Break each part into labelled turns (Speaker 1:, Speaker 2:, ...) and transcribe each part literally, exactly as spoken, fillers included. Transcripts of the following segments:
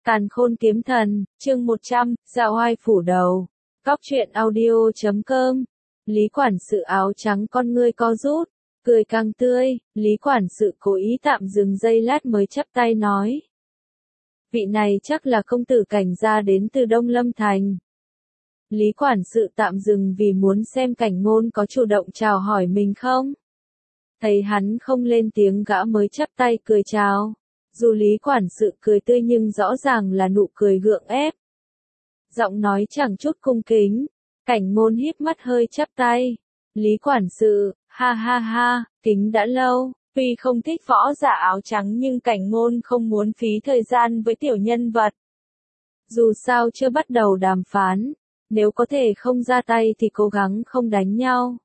Speaker 1: Càn Khôn Kiếm Thần, chương một trăm, Dạ Oai Phủ Đầu. Cóc truyện audio chấm com. Lý quản sự áo trắng con ngươi co rút, cười càng tươi, Lý quản sự cố ý tạm dừng giây lát mới chắp tay nói. Vị này chắc là công tử Cảnh gia đến từ Đông Lâm Thành. Lý quản sự tạm dừng vì muốn xem Cảnh Ngôn có chủ động chào hỏi mình không. Thấy hắn không lên tiếng gã mới chắp tay cười chào. Dù Lý quản sự cười tươi nhưng rõ ràng là nụ cười gượng ép. Giọng nói chẳng chút cung kính. Cảnh Ngôn híp mắt hơi chắp tay. Lý quản sự, ha ha ha, kính đã lâu. Tuy không thích võ giả áo trắng nhưng Cảnh Ngôn không muốn phí thời gian với tiểu nhân vật. Dù sao chưa bắt đầu đàm phán, nếu có thể không ra tay thì cố gắng không đánh nhau.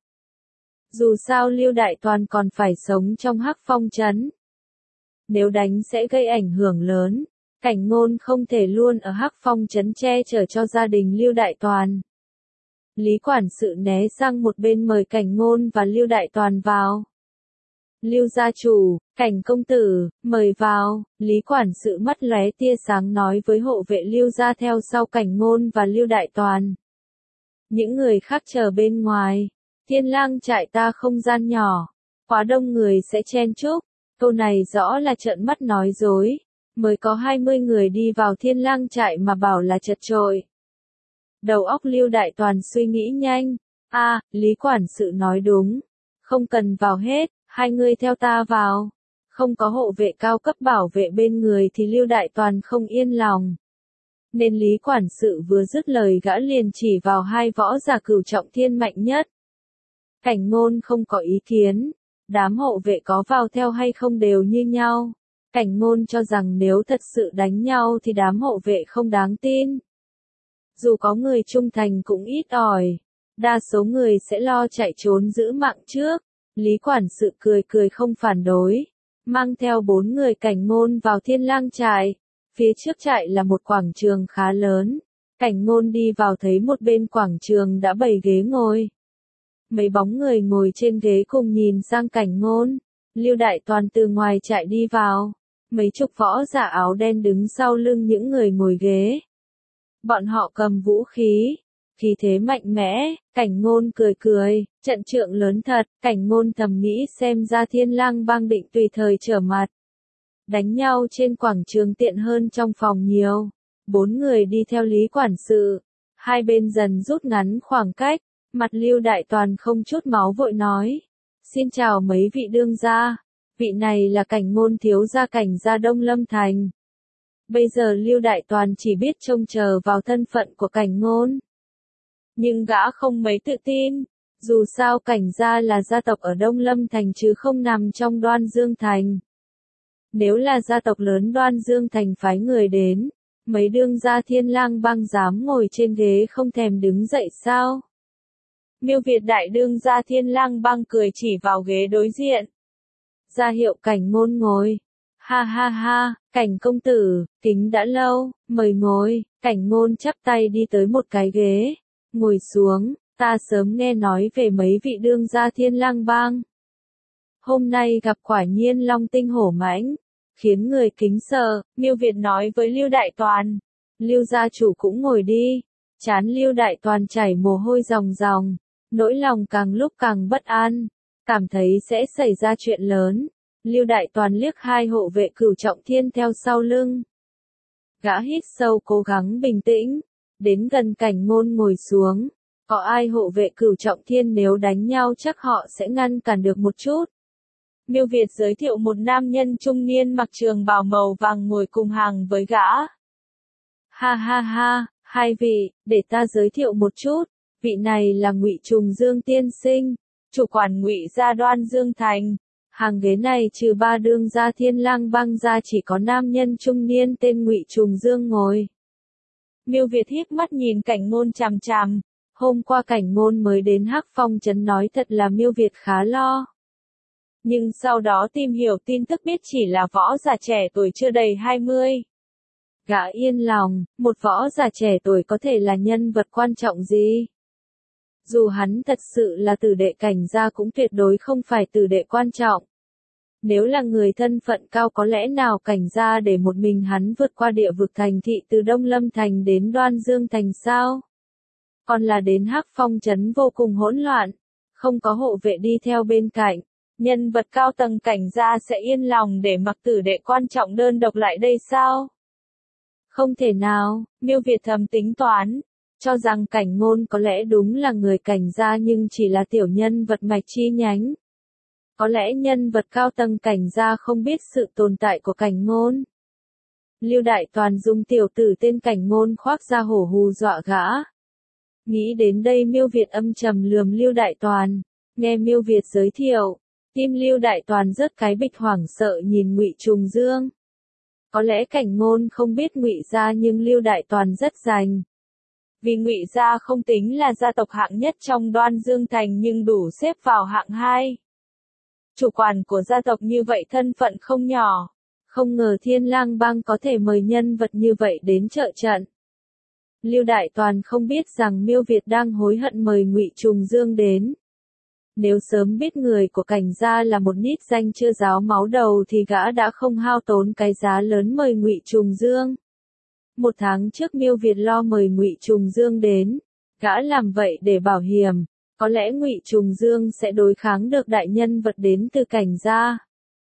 Speaker 1: Dù sao Lưu Đại Toàn còn phải sống trong Hắc Phong trấn. Nếu đánh sẽ gây ảnh hưởng lớn, Cảnh Ngôn không thể luôn ở Hắc Phong trấn che chở cho gia đình Lưu Đại Toàn. Lý quản sự né sang một bên mời Cảnh Ngôn và Lưu Đại Toàn vào. Lưu gia chủ, Cảnh công tử, mời vào. Lý quản sự mắt lóe tia sáng nói với hộ vệ Lưu gia theo sau Cảnh Ngôn và Lưu Đại Toàn. Những người khác chờ bên ngoài. Thiên Lang trại ta không gian nhỏ, quá đông người sẽ chen chúc. Câu này rõ là trợn mắt nói dối, mới có hai mươi người đi vào Thiên Lang trại mà bảo là chật chội. Đầu óc Lưu Đại Toàn suy nghĩ nhanh, a, à, Lý quản sự nói đúng, không cần vào hết, hai người theo ta vào. Không có hộ vệ cao cấp bảo vệ bên người thì Lưu Đại Toàn không yên lòng. Nên Lý quản sự vừa dứt lời gã liền chỉ vào hai võ giả cửu trọng thiên mạnh nhất. Cảnh Ngôn không có ý kiến. Đám hộ vệ có vào theo hay không đều như nhau. Cảnh Ngôn cho rằng nếu thật sự đánh nhau thì đám hộ vệ không đáng tin. Dù có người trung thành cũng ít ỏi. Đa số người sẽ lo chạy trốn giữ mạng trước. Lý quản sự cười cười không phản đối. Mang theo bốn người Cảnh Ngôn vào Thiên Lang trại. Phía trước trại là một quảng trường khá lớn. Cảnh Ngôn đi vào thấy một bên quảng trường đã bày ghế ngồi. Mấy bóng người ngồi trên ghế cùng nhìn sang Cảnh Ngôn. Lưu Đại Toàn từ ngoài trại đi vào. Mấy chục võ giả áo đen đứng sau lưng những người ngồi ghế. Bọn họ cầm vũ khí. Khí thế mạnh mẽ. Cảnh Ngôn cười cười. Trận trượng lớn thật. Cảnh Ngôn thầm nghĩ xem ra Thiên Lang bang định tùy thời trở mặt. Đánh nhau trên quảng trường tiện hơn trong phòng nhiều. Bốn người đi theo Lý quản sự. Hai bên dần rút ngắn khoảng cách. Mặt Lưu Đại Toàn không chút máu vội nói. Xin chào mấy vị đương gia. Vị này là Cảnh Ngôn thiếu gia Cảnh gia Đông Lâm Thành. Bây giờ Lưu Đại Toàn chỉ biết trông chờ vào thân phận của Cảnh Ngôn. Nhưng gã không mấy tự tin. Dù sao Cảnh gia là gia tộc ở Đông Lâm Thành chứ không nằm trong Đoan Dương Thành. Nếu là gia tộc lớn Đoan Dương Thành phái người đến, mấy đương gia Thiên Lang bang dám ngồi trên ghế không thèm đứng dậy sao? Miêu Việt đại đương gia Thiên Lang bang cười chỉ vào ghế đối diện. Ra hiệu Cảnh Ngôn ngồi. Ha ha ha, Cảnh công tử, kính đã lâu, mời ngồi. Cảnh Ngôn chắp tay đi tới một cái ghế. Ngồi xuống, ta sớm nghe nói về mấy vị đương gia Thiên Lang bang. Hôm nay gặp quả nhiên long tinh hổ mãnh, khiến người kính sợ. Miêu Việt nói với Lưu Đại Toàn. Lưu gia chủ cũng ngồi đi. Trán Lưu Đại Toàn chảy mồ hôi ròng ròng. Nỗi lòng càng lúc càng bất an, cảm thấy sẽ xảy ra chuyện lớn. Lưu Đại Toàn liếc hai hộ vệ cửu trọng thiên theo sau lưng. Gã hít sâu cố gắng bình tĩnh, đến gần Cảnh Ngôn ngồi xuống. Có ai hộ vệ cửu trọng thiên nếu đánh nhau chắc họ sẽ ngăn cản được một chút. Miêu Việt giới thiệu một nam nhân trung niên mặc trường bào màu vàng ngồi cùng hàng với gã. Ha ha ha, hai vị, để ta giới thiệu một chút. Vị này là Ngụy Trùng Dương tiên sinh, chủ quản Ngụy gia Đoan Dương Thành. Hàng ghế này trừ ba đương gia Thiên Lang bang ra chỉ có nam nhân trung niên tên Ngụy Trùng Dương ngồi. Miêu Việt híp mắt nhìn Cảnh Ngôn chằm chằm. Hôm qua Cảnh Ngôn mới đến Hắc Phong trấn nói thật là Miêu Việt khá lo. Nhưng sau đó tìm hiểu tin tức biết chỉ là võ giả trẻ tuổi chưa đầy hai mươi. Gã yên lòng, một võ giả trẻ tuổi có thể là nhân vật quan trọng gì? Dù hắn thật sự là tử đệ Cảnh gia cũng tuyệt đối không phải tử đệ quan trọng. Nếu là người thân phận cao có lẽ nào Cảnh gia để một mình hắn vượt qua địa vực thành thị từ Đông Lâm Thành đến Đoan Dương Thành sao? Còn là đến Hắc Phong trấn vô cùng hỗn loạn, không có hộ vệ đi theo bên cạnh, nhân vật cao tầng Cảnh gia sẽ yên lòng để mặc tử đệ quan trọng đơn độc lại đây sao? Không thể nào, Miêu Việt thầm tính toán, cho rằng Cảnh Ngôn có lẽ đúng là người Cảnh gia nhưng chỉ là tiểu nhân vật mạch chi nhánh. Có lẽ nhân vật cao tầng Cảnh gia không biết sự tồn tại của Cảnh Ngôn. Lưu Đại Toàn dùng tiểu tử tên Cảnh Ngôn khoác ra hổ hù dọa gã. Nghĩ đến đây Miêu Việt âm trầm lườm Lưu Đại Toàn, nghe Miêu Việt giới thiệu, tim Lưu Đại Toàn rớt cái bịch hoảng sợ nhìn Ngụy Trùng Dương. Có lẽ Cảnh Ngôn không biết Ngụy gia nhưng Lưu Đại Toàn rất rành. Vì Ngụy gia không tính là gia tộc hạng nhất trong Đoan Dương Thành nhưng đủ xếp vào hạng hai. Chủ quản của gia tộc như vậy thân phận không nhỏ, không ngờ Thiên Lang Bang có thể mời nhân vật như vậy đến trợ trận. Lưu Đại Toàn không biết rằng Miêu Việt đang hối hận mời Ngụy Trùng Dương đến. Nếu sớm biết người của Cảnh gia là một nít danh chưa ráo máu đầu thì gã đã không hao tốn cái giá lớn mời Ngụy Trùng Dương. Một tháng trước Miêu Việt lo mời Ngụy Trùng Dương đến, gã làm vậy để bảo hiểm, có lẽ Ngụy Trùng Dương sẽ đối kháng được đại nhân vật đến từ Cảnh gia.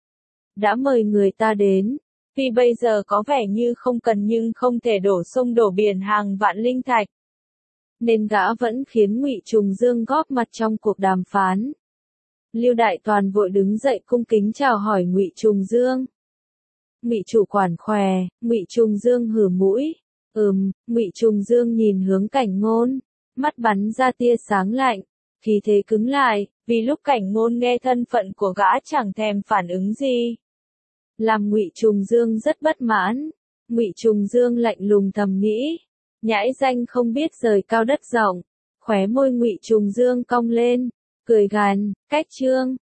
Speaker 1: Đã mời người ta đến, vì bây giờ có vẻ như không cần nhưng không thể đổ sông đổ biển hàng vạn linh thạch. Nên gã vẫn khiến Ngụy Trùng Dương góp mặt trong cuộc đàm phán. Lưu Đại Toàn vội đứng dậy cung kính chào hỏi Ngụy Trùng Dương. Ngụy chủ quản khòe, Ngụy Trùng Dương hừ mũi. Ừm, Ngụy Trùng Dương nhìn hướng Cảnh Ngôn, mắt bắn ra tia sáng lạnh, khí thế cứng lại, vì lúc Cảnh Ngôn nghe thân phận của gã chẳng thèm phản ứng gì. Làm Ngụy Trùng Dương rất bất mãn. Ngụy Trùng Dương lạnh lùng thầm nghĩ, nhãi danh không biết rời cao đất rộng. Khóe môi Ngụy Trùng Dương cong lên, cười gằn, cách trương,